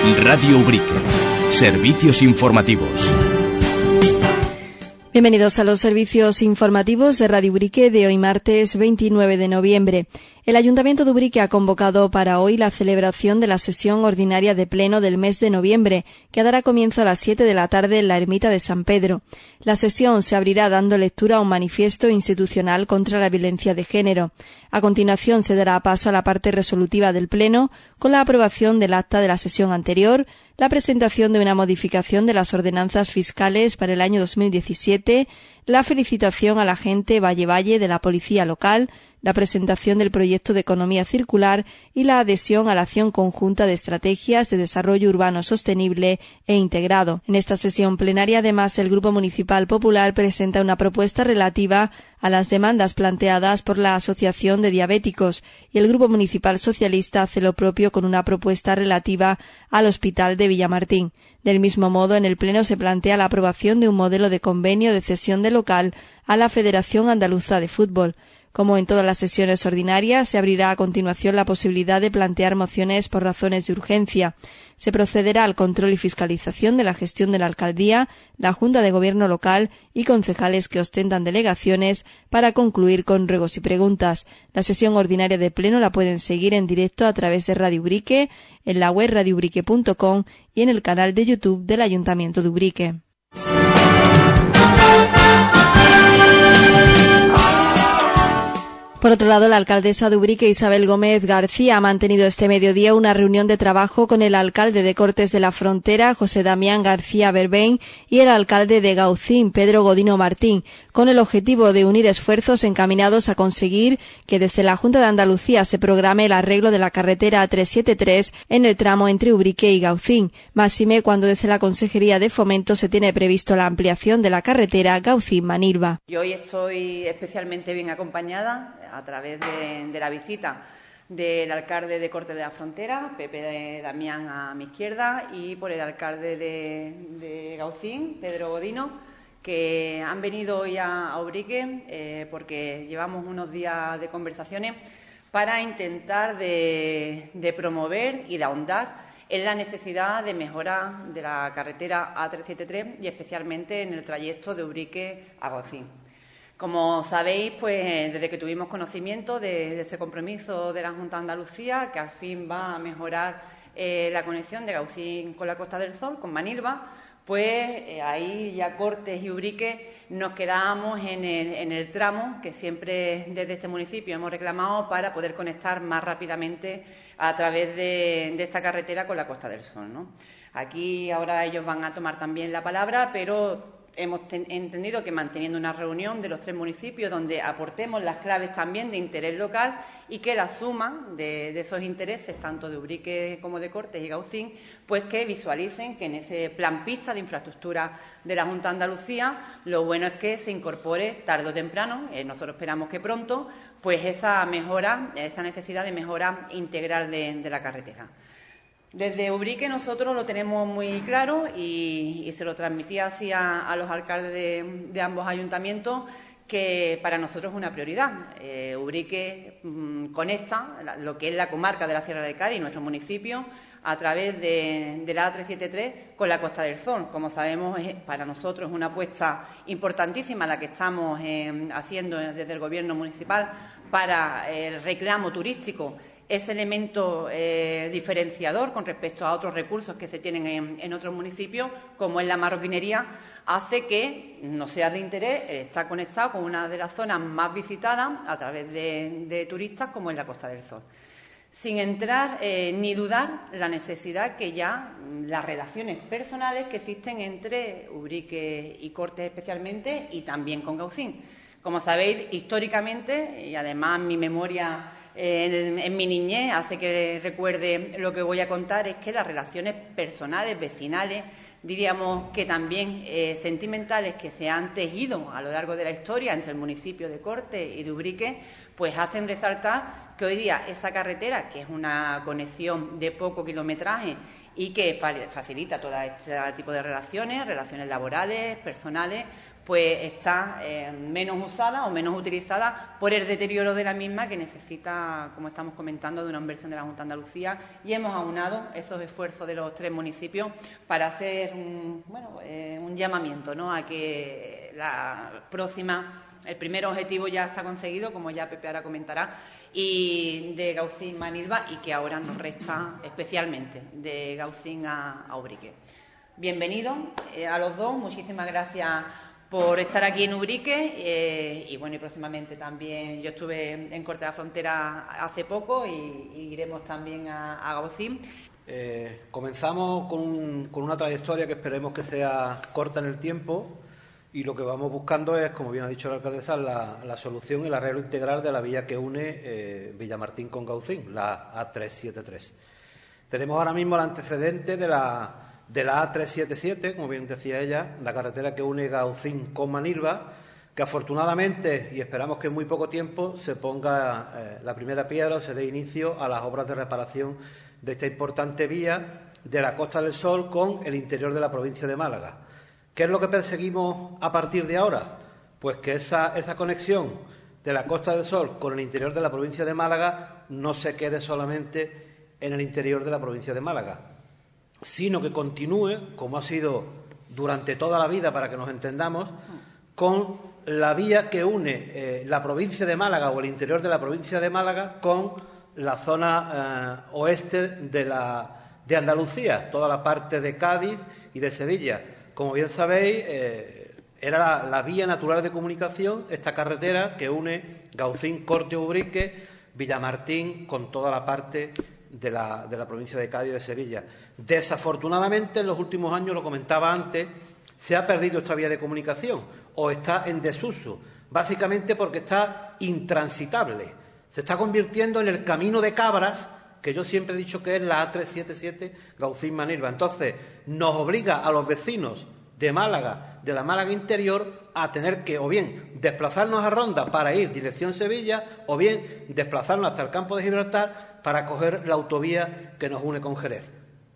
Radio Ubrique. Servicios informativos. Bienvenidos a los servicios informativos de Radio Ubrique de hoy martes 29 de noviembre. El Ayuntamiento de Ubrique ha convocado para hoy la celebración de la sesión ordinaria de pleno del mes de noviembre, que dará comienzo a las 7 de la tarde en la Ermita de San Pedro. La sesión se abrirá dando lectura a un manifiesto institucional contra la violencia de género. A continuación se dará paso a la parte resolutiva del pleno, con la aprobación del acta de la sesión anterior, la presentación de una modificación de las ordenanzas fiscales para el año 2017, la felicitación al agente Valle de la Policía Local, la presentación del proyecto de economía circular y la adhesión a la acción conjunta de estrategias de desarrollo urbano sostenible e integrado. En esta sesión plenaria, además, el Grupo Municipal Popular presenta una propuesta relativa a las demandas planteadas por la Asociación de Diabéticos y el Grupo Municipal Socialista hace lo propio con una propuesta relativa al Hospital de Villamartín. Del mismo modo, en el Pleno se plantea la aprobación de un modelo de convenio de cesión de local a la Federación Andaluza de Fútbol. Como en todas las sesiones ordinarias, se abrirá a continuación la posibilidad de plantear mociones por razones de urgencia. Se procederá al control y fiscalización de la gestión de la Alcaldía, la Junta de Gobierno local y concejales que ostentan delegaciones para concluir con ruegos y preguntas. La sesión ordinaria de pleno la pueden seguir en directo a través de Radio Ubrique, en la web radioubrique.com y en el canal de YouTube del Ayuntamiento de Ubrique. Por otro lado, la alcaldesa de Ubrique, Isabel Gómez García, ha mantenido este mediodía una reunión de trabajo con el alcalde de Cortes de la Frontera, José Damián García Berbein, y el alcalde de Gaucín, Pedro Godino Martín, con el objetivo de unir esfuerzos encaminados a conseguir que desde la Junta de Andalucía se programe el arreglo de la carretera A373 en el tramo entre Ubrique y Gaucín, máxime cuando desde la Consejería de Fomento se tiene previsto la ampliación de la carretera Gaucín-Manilva. Yo hoy estoy especialmente bien acompañada a través de la visita del alcalde de Cortes de la Frontera, Pepe Damián a mi izquierda, y por el alcalde de Gaucín, Pedro Godino, que han venido hoy a Ubrique porque llevamos unos días de conversaciones para intentar de promover y de ahondar en la necesidad de mejora de la carretera A373 y especialmente en el trayecto de Ubrique a Gaucín. Como sabéis, pues desde que tuvimos conocimiento de este compromiso de la Junta de Andalucía, que al fin va a mejorar la conexión de Gaucín con la Costa del Sol, con Manilva, pues ahí ya Cortes y Ubrique nos quedábamos en el tramo que siempre desde este municipio hemos reclamado para poder conectar más rápidamente a través de esta carretera con la Costa del Sol, ¿no? Aquí ahora ellos van a tomar también la palabra, pero hemos entendido que manteniendo una reunión de los tres municipios donde aportemos las claves también de interés local y que la suma de esos intereses, tanto de Ubrique como de Cortes y Gaucín, pues que visualicen que en ese plan pista de infraestructura de la Junta de Andalucía, lo bueno es que se incorpore tarde o temprano, nosotros esperamos que pronto, pues esa mejora, esa necesidad de mejora integral de la carretera. Desde Ubrique nosotros lo tenemos muy claro y se lo transmití así a los alcaldes de ambos ayuntamientos, que para nosotros es una prioridad. Ubrique conecta lo que es la comarca de la Sierra de Cádiz, nuestro municipio, a través de la A373 con la Costa del Sol. Como sabemos, para nosotros es una apuesta importantísima la que estamos haciendo desde el Gobierno municipal para el reclamo turístico, ese elemento diferenciador con respecto a otros recursos que se tienen en otros municipios, como es la marroquinería, hace que no sea de interés, está conectado con una de las zonas más visitadas a través de turistas, como es la Costa del Sol. Sin entrar ni dudar la necesidad que ya las relaciones personales que existen entre Ubrique y Cortes especialmente y también con Gaucín. Como sabéis, históricamente, y además mi memoria en mi niñez hace que recuerde lo que voy a contar, es que las relaciones personales, vecinales, diríamos que también sentimentales que se han tejido a lo largo de la historia entre el municipio de Corte y de Ubrique, pues hacen resaltar que hoy día esa carretera, que es una conexión de poco kilometraje y que facilita todo este tipo de relaciones laborales, personales, pues está menos usada o menos utilizada por el deterioro de la misma, que necesita, como estamos comentando, de una inversión de la Junta de Andalucía, y hemos aunado esos esfuerzos de los 3 municipios para hacer un llamamiento, ¿no?, a que la próxima, el primer objetivo ya está conseguido, como ya Pepe ahora comentará, y de Gaucín-Manilva, y que ahora nos resta especialmente de Gaucín a Ubrique. Bienvenidos a los dos, muchísimas gracias por estar aquí en Ubrique, y próximamente también, yo estuve en Corte de la Frontera hace poco y iremos también a Gaucín. Comenzamos con una trayectoria que esperemos que sea corta en el tiempo, y lo que vamos buscando es, como bien ha dicho la alcaldesa, la solución y el arreglo integral de la vía que une Villamartín con Gaucín, la A373. Tenemos ahora mismo el antecedente de la A377, como bien decía ella, la carretera que une Gaucín con Manilva, que afortunadamente, y esperamos que en muy poco tiempo, se ponga la primera piedra o se dé inicio a las obras de reparación de esta importante vía de la Costa del Sol con el interior de la provincia de Málaga. ¿Qué es lo que perseguimos a partir de ahora? Pues que esa conexión de la Costa del Sol con el interior de la provincia de Málaga no se quede solamente en el interior de la provincia de Málaga, sino que continúe, como ha sido durante toda la vida, para que nos entendamos, con la vía que une la provincia de Málaga o el interior de la provincia de Málaga con la zona oeste de Andalucía, toda la parte de Cádiz y de Sevilla. Como bien sabéis, era la vía natural de comunicación, esta carretera que une Gaucín, Corte, Ubrique, Villamartín, con toda la parte de la provincia de Cádiz y de Sevilla. Desafortunadamente, en los últimos años, lo comentaba antes, se ha perdido esta vía de comunicación o está en desuso, básicamente porque está intransitable. Se está convirtiendo en el camino de cabras, que yo siempre he dicho que es la A377 Gaucín-Manilva. Entonces, nos obliga a los vecinos de Málaga, de la Málaga interior, a tener que o bien desplazarnos a Ronda para ir dirección Sevilla, o bien desplazarnos hasta el campo de Gibraltar para coger la autovía que nos une con Jerez.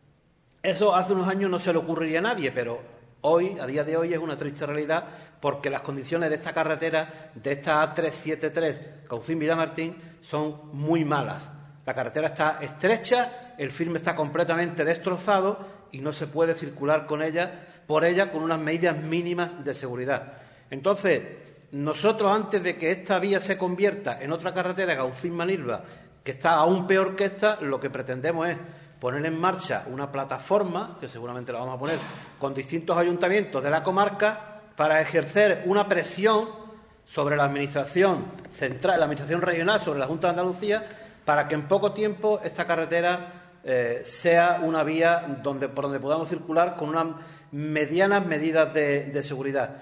Eso hace unos años no se le ocurriría a nadie, pero hoy, a día de hoy, es una triste realidad, porque las condiciones de esta carretera, de esta A373 Gaucín-Villamartín, son muy malas. La carretera está estrecha, el firme está completamente destrozado y no se puede circular por ella con unas medidas mínimas de seguridad. Entonces, nosotros, antes de que esta vía se convierta en otra carretera, Gaucín-Manilva, que está aún peor que esta, lo que pretendemos es poner en marcha una plataforma, que seguramente la vamos a poner, con distintos ayuntamientos de la comarca, para ejercer una presión sobre la Administración central, la Administración regional, sobre la Junta de Andalucía, para que en poco tiempo esta carretera sea una vía por donde podamos circular con unas medianas medidas de seguridad.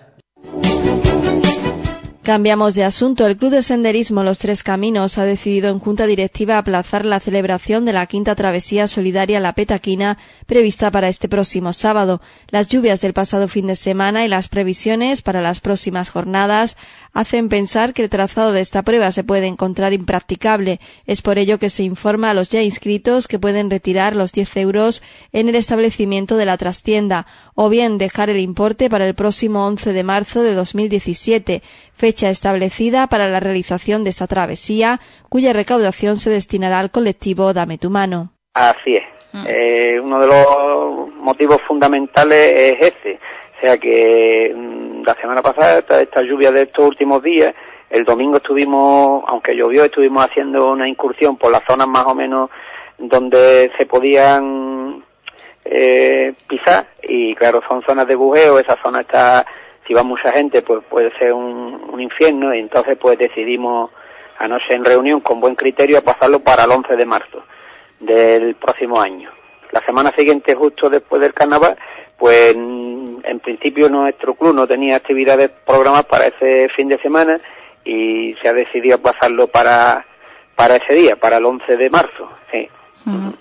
Cambiamos de asunto. El Club de Senderismo Los Tres Caminos ha decidido en Junta Directiva aplazar la celebración de la quinta travesía solidaria La Petaquina, prevista para este próximo sábado. Las lluvias del pasado fin de semana y las previsiones para las próximas jornadas hacen pensar que el trazado de esta prueba se puede encontrar impracticable. Es por ello que se informa a los ya inscritos que pueden retirar los 10 euros en el establecimiento de la trastienda, o bien dejar el importe para el próximo 11 de marzo de 2017, fecha establecida para la realización de esta travesía, cuya recaudación se destinará al colectivo Dame tu mano. Así es. Uno de los motivos fundamentales es ese. O sea que la semana pasada, esta lluvia de estos últimos días, el domingo estuvimos, aunque llovió, estuvimos haciendo una incursión por las zonas más o menos donde se podían pisar, y claro, son zonas de bujeo. Esa zona está, si va mucha gente, pues puede ser un infierno, y entonces pues decidimos anoche en reunión con buen criterio a pasarlo para el 11 de marzo del próximo año. La semana siguiente, justo después del carnaval, pues en principio nuestro club no tenía actividades programadas para ese fin de semana y se ha decidido pasarlo para ese día, para el 11 de marzo. Sí.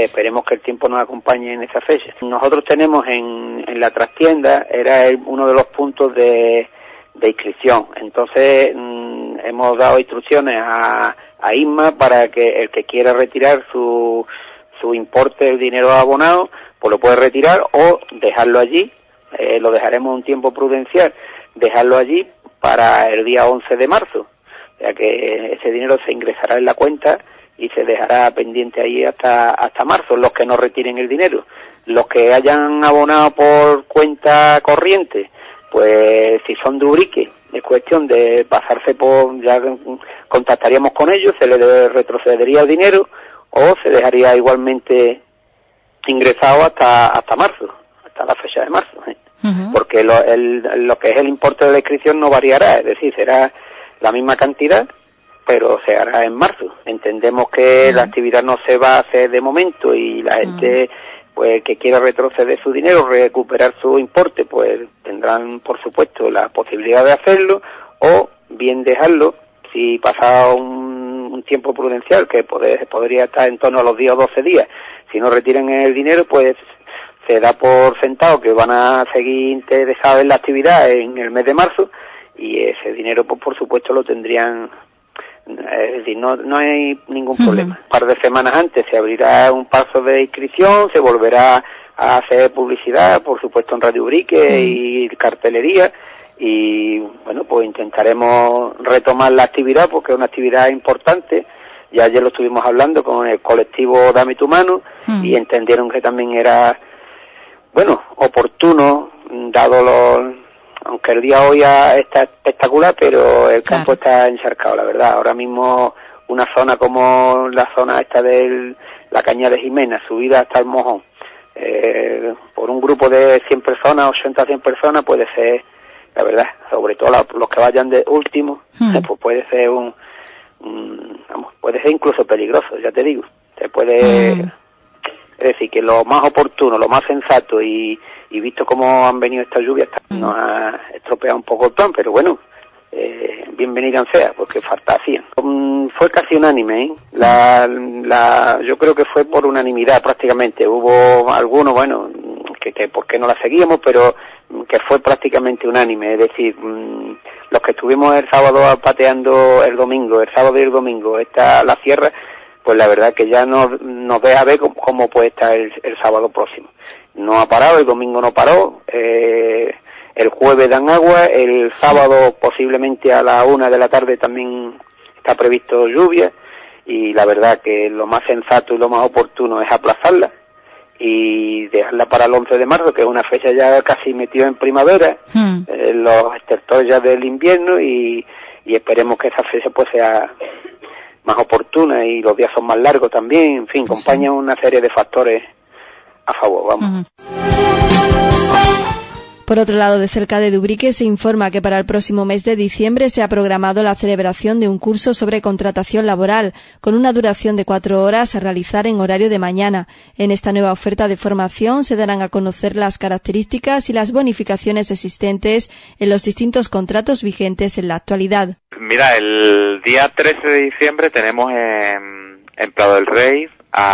esperemos que el tiempo nos acompañe en esa fecha. Nosotros tenemos en la trastienda, era uno de los puntos de inscripción, entonces hemos dado instrucciones a Isma para que el que quiera retirar su importe del dinero abonado, pues lo puede retirar o dejarlo allí, lo dejaremos un tiempo prudencial, dejarlo allí para el día 11 de marzo, ya que ese dinero se ingresará en la cuenta y se dejará pendiente ahí hasta marzo, los que no retiren el dinero. Los que hayan abonado por cuenta corriente, pues si son de Ubrique, es cuestión de pasarse ya contactaríamos con ellos, se les retrocedería el dinero o se dejaría igualmente ingresado hasta marzo, hasta la fecha de marzo, porque lo que es el importe de la inscripción no variará, es decir, será la misma cantidad, pero se hará en marzo. Entendemos que la actividad no se va a hacer de momento y la gente pues que quiera retroceder su dinero, recuperar su importe, pues tendrán por supuesto la posibilidad de hacerlo, o bien dejarlo si pasa un tiempo prudencial, que podría estar en torno a los 10 o 12 días. Si no retiran el dinero, pues se da por sentado que van a seguir interesados en la actividad en el mes de marzo, y ese dinero pues por supuesto lo tendrían. Es decir, no hay ningún problema. Un par de semanas antes se abrirá un paso de inscripción, se volverá a hacer publicidad, por supuesto en Radio Ubrique y cartelería, y bueno, pues intentaremos retomar la actividad porque es una actividad importante. Ya ayer lo estuvimos hablando con el colectivo Dame tu Mano y entendieron que también era, bueno, oportuno, dado aunque el día hoy está espectacular, pero el campo está encharcado, la verdad. Ahora mismo una zona como la zona esta de la Cañada de Jimena, subida hasta el Mojón, por un grupo de 100 personas, 80 a 100 personas, puede ser, la verdad, sobre todo los que vayan de último, pues puede ser puede ser incluso peligroso, ya te digo. Se puede, es decir, que lo más oportuno, lo más sensato y visto cómo han venido estas lluvias, nos ha estropeado un poco el plan, pero bueno, bienvenidas sea, porque falta hacían. Fue casi unánime, yo creo que fue por unanimidad prácticamente. Hubo algunos, bueno, que por qué no la seguíamos, pero que fue prácticamente unánime, es decir, los que estuvimos el sábado pateando el sábado y el domingo, la sierra, pues la verdad que ya nos deja ver cómo puede estar el sábado próximo. No ha parado, el domingo no paró, el jueves dan agua, el sábado posiblemente a la 1 de la tarde también está previsto lluvia, y la verdad que lo más sensato y lo más oportuno es aplazarla y dejarla para el 11 de marzo, que es una fecha ya casi metida en primavera, los estertores ya del invierno, y esperemos que esa fecha pues sea más oportuna y los días son más largos también, en fin, acompaña una serie de factores a favor, vamos. Por otro lado, de cerca de Ubrique se informa que para el próximo mes de diciembre se ha programado la celebración de un curso sobre contratación laboral, con una duración de 4 horas a realizar en horario de mañana. En esta nueva oferta de formación se darán a conocer las características y las bonificaciones existentes en los distintos contratos vigentes en la actualidad. Mira, el día 13 de diciembre tenemos en Prado del Rey,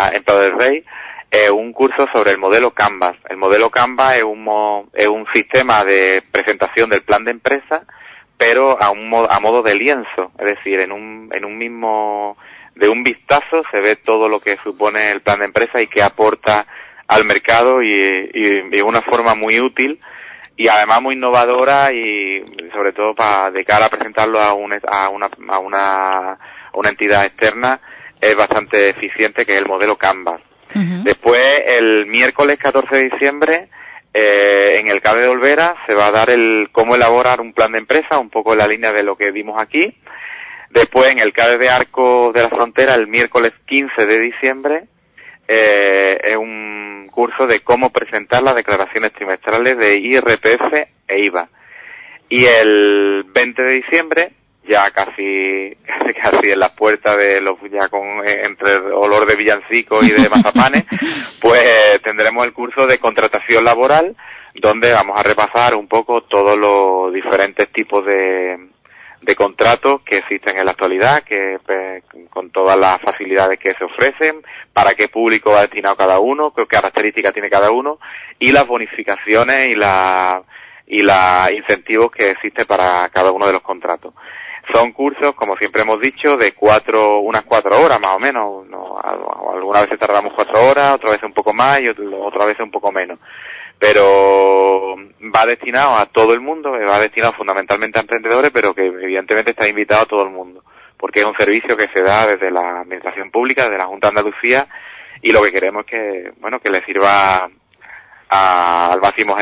un curso sobre el modelo Canvas. El modelo Canvas es un sistema de presentación del plan de empresa, pero a modo de lienzo, es decir, en un mismo, de un vistazo se ve todo lo que supone el plan de empresa y qué aporta al mercado, y de una forma muy útil y además muy innovadora, y sobre todo de cara a presentarlo a una entidad externa es bastante eficiente, que es el modelo Canvas. Después, el miércoles 14 de diciembre, en el CADE de Olvera se va a dar cómo elaborar un plan de empresa, un poco en la línea de lo que vimos aquí. Después, en el CADE de Arcos de la Frontera, el miércoles 15 de diciembre, es un curso de cómo presentar las declaraciones trimestrales de IRPF e IVA. Y el 20 de diciembre, ya casi en las puertas entre el olor de villancicos y de mazapanes, pues tendremos el curso de contratación laboral, donde vamos a repasar un poco todos los diferentes tipos de contratos que existen en la actualidad, que con todas las facilidades que se ofrecen, para qué público va destinado cada uno, qué características tiene cada uno, y las bonificaciones y los incentivos que existen para cada uno de los contratos. Son cursos, como siempre hemos dicho, de unas 4 horas más o menos. Algunas veces tardamos 4 horas, otras veces un poco más y otras veces un poco menos. Pero va destinado a todo el mundo, va destinado fundamentalmente a emprendedores, pero que evidentemente está invitado a todo el mundo, porque es un servicio que se da desde la Administración Pública, desde la Junta de Andalucía, y lo que queremos es que le sirva al máximo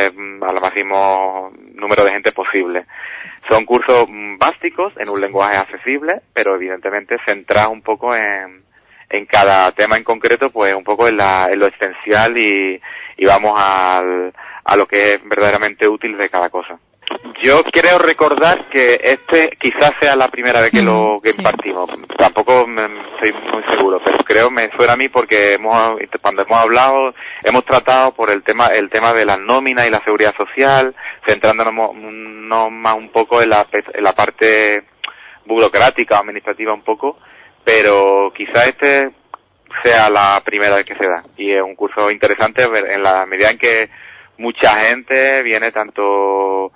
número de gente posible. Son cursos básicos en un lenguaje accesible, pero evidentemente centrados un poco en cada tema en concreto, pues un poco en lo esencial y vamos a lo que es verdaderamente útil de cada cosa. Yo creo recordar que quizás sea la primera vez que impartimos. Tampoco estoy muy seguro, pero me suena a mí porque cuando hemos hablado, hemos tratado por el tema de las nóminas y la seguridad social, centrándonos más un poco en la parte burocrática o administrativa un poco, pero quizás sea la primera vez que se da. Y es un curso interesante en la medida en que mucha gente viene, tanto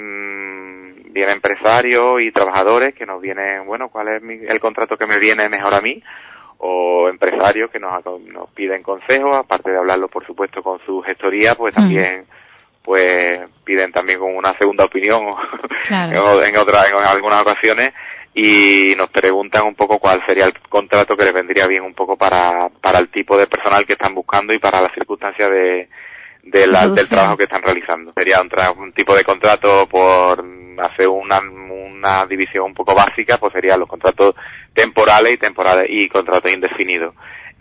viene empresarios y trabajadores que nos vienen, ¿cuál es el contrato que me viene mejor a mí? O empresarios que nos piden consejos, aparte de hablarlo por supuesto con su gestoría, pues también piden también con una segunda opinión claro. en algunas ocasiones, y nos preguntan un poco cuál sería el contrato que les vendría bien un poco para el tipo de personal que están buscando y para las circunstancias del trabajo que están realizando. Sería un tipo de contrato, por hacer una división un poco básica, pues serían los contratos temporales y contratos indefinidos.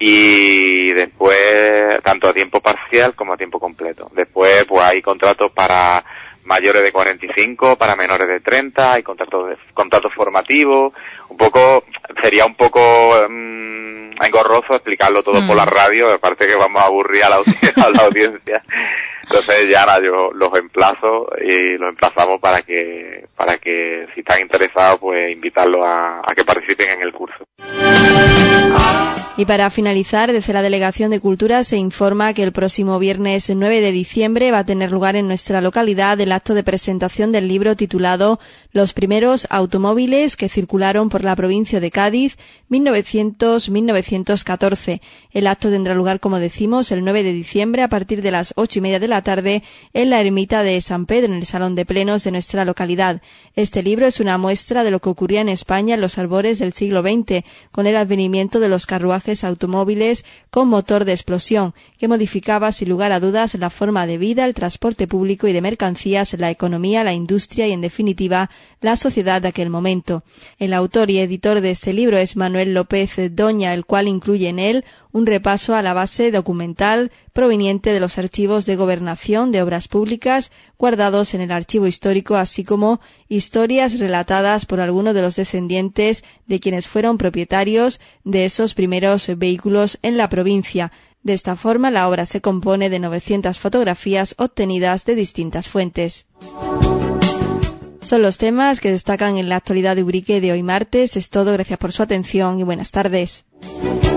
Y después, tanto a tiempo parcial como a tiempo completo. Después, pues hay contratos para mayores de 45, para menores de 30, hay contratos formativos. Sería un poco engorroso explicarlo todo por la radio, aparte que vamos a aburrir a la audiencia. Entonces yo los emplazo y los emplazamos para que si están interesados, pues invitarlos a que participen en el curso. Y para finalizar, desde la Delegación de Cultura se informa que el próximo viernes 9 de diciembre va a tener lugar en nuestra localidad el acto de presentación del libro titulado Los primeros automóviles que circularon por la provincia de Cádiz 1900-1914. El acto tendrá lugar, como decimos, el 9 de diciembre a partir de las 8:30 de la tarde en la ermita de San Pedro, en el Salón de Plenos de nuestra localidad. Este libro es una muestra de lo que ocurría en España en los albores del siglo XX, con el advenimiento de los carruajes automóviles con motor de explosión, que modificaba sin lugar a dudas la forma de vida, el transporte público y de mercancías, la economía, la industria y, en definitiva, la sociedad de aquel momento. El autor y editor de este libro es Manuel López Doña, el cual incluye en él un repaso a la base documental proveniente de los archivos de Gobernación de Obras Públicas guardados en el archivo histórico, así como historias relatadas por algunos de los descendientes de quienes fueron propietarios de esos primeros vehículos en la provincia. De esta forma, la obra se compone de 900 fotografías obtenidas de distintas fuentes. Son los temas que destacan en la actualidad de Ubrique de hoy martes. Es todo, gracias por su atención y buenas tardes.